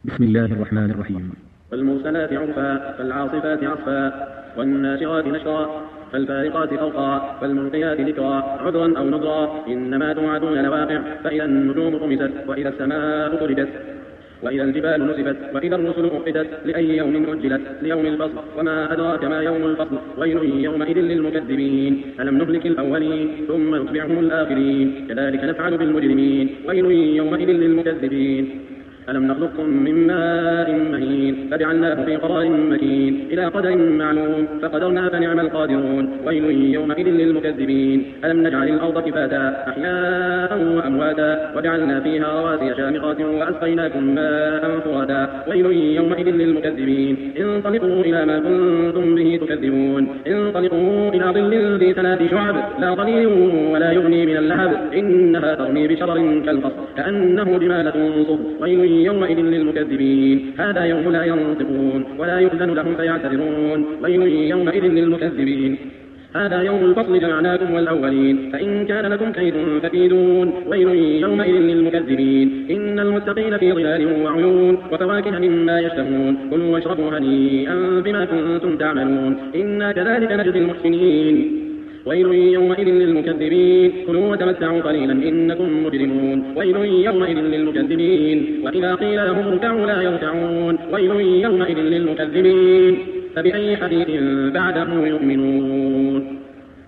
بسم الله الرحمن الرحيم. والمرسلات عرفا فالعاصفات عصفا والناشرات نشرا فالفارقات فرقا فالملقيات ذكرا عذرا أو نذرا إنما توعدون لواقع فإذا النجوم طمست وإذا السماء فرجت وإذا الجبال نسفت وإذا الرسل أقتت لأي يوم أجلت ليوم الفصل وما أدراك ما يوم الفصل ويل يومئذ للمكذبين ألم نهلك الأولين ثم نتبعهم الآخرين كذلك نفعل بالمجرمين ويل يومئذ للمكذبين ألم نخلقكم من ماء مهين فجعلناه في قرار مكين إلى قدر معلوم فقدرنا فنعم القادرون ويل يومئذ للمكذبين ألم نجعل الأرض كفاتا أحياء وأمواتا وجعلنا فيها رواسي شامخات وأسقيناكم ماء فراتا ويل يومئذ للمكذبين انطلقوا إلى ما كنتم به تكذبون انطلقوا إلى ظل ذي 3 شعب لا ظليل ولا يغني من اللهب إنها ترمي بشرر كالقصر كأنه جمالة صفر ويل يومئذ للمكذبين هذا يوم لا ينطقون ولا يؤذن لهم فيعتذرون ويل يومئذ للمكذبين هذا يوم الفصل جمعناكم والأولين فإن كان لكم كيد فكيدون ويل يومئذ للمكذبين إن المتقين في ظلال وعيون وفواكه مما يشتهون كلوا واشربوا هنيئا بما كنتم تعملون إنا كذلك نجزي المحسنين ويل يومئذ للمكذبين كلوا وتمتعوا قليلا إنكم مجرمون ويل يومئذ للمكذبين وإذا قيل لهم اركعوا لا يركعون ويل يومئذ للمكذبين فبأي حديث بعده يؤمنون.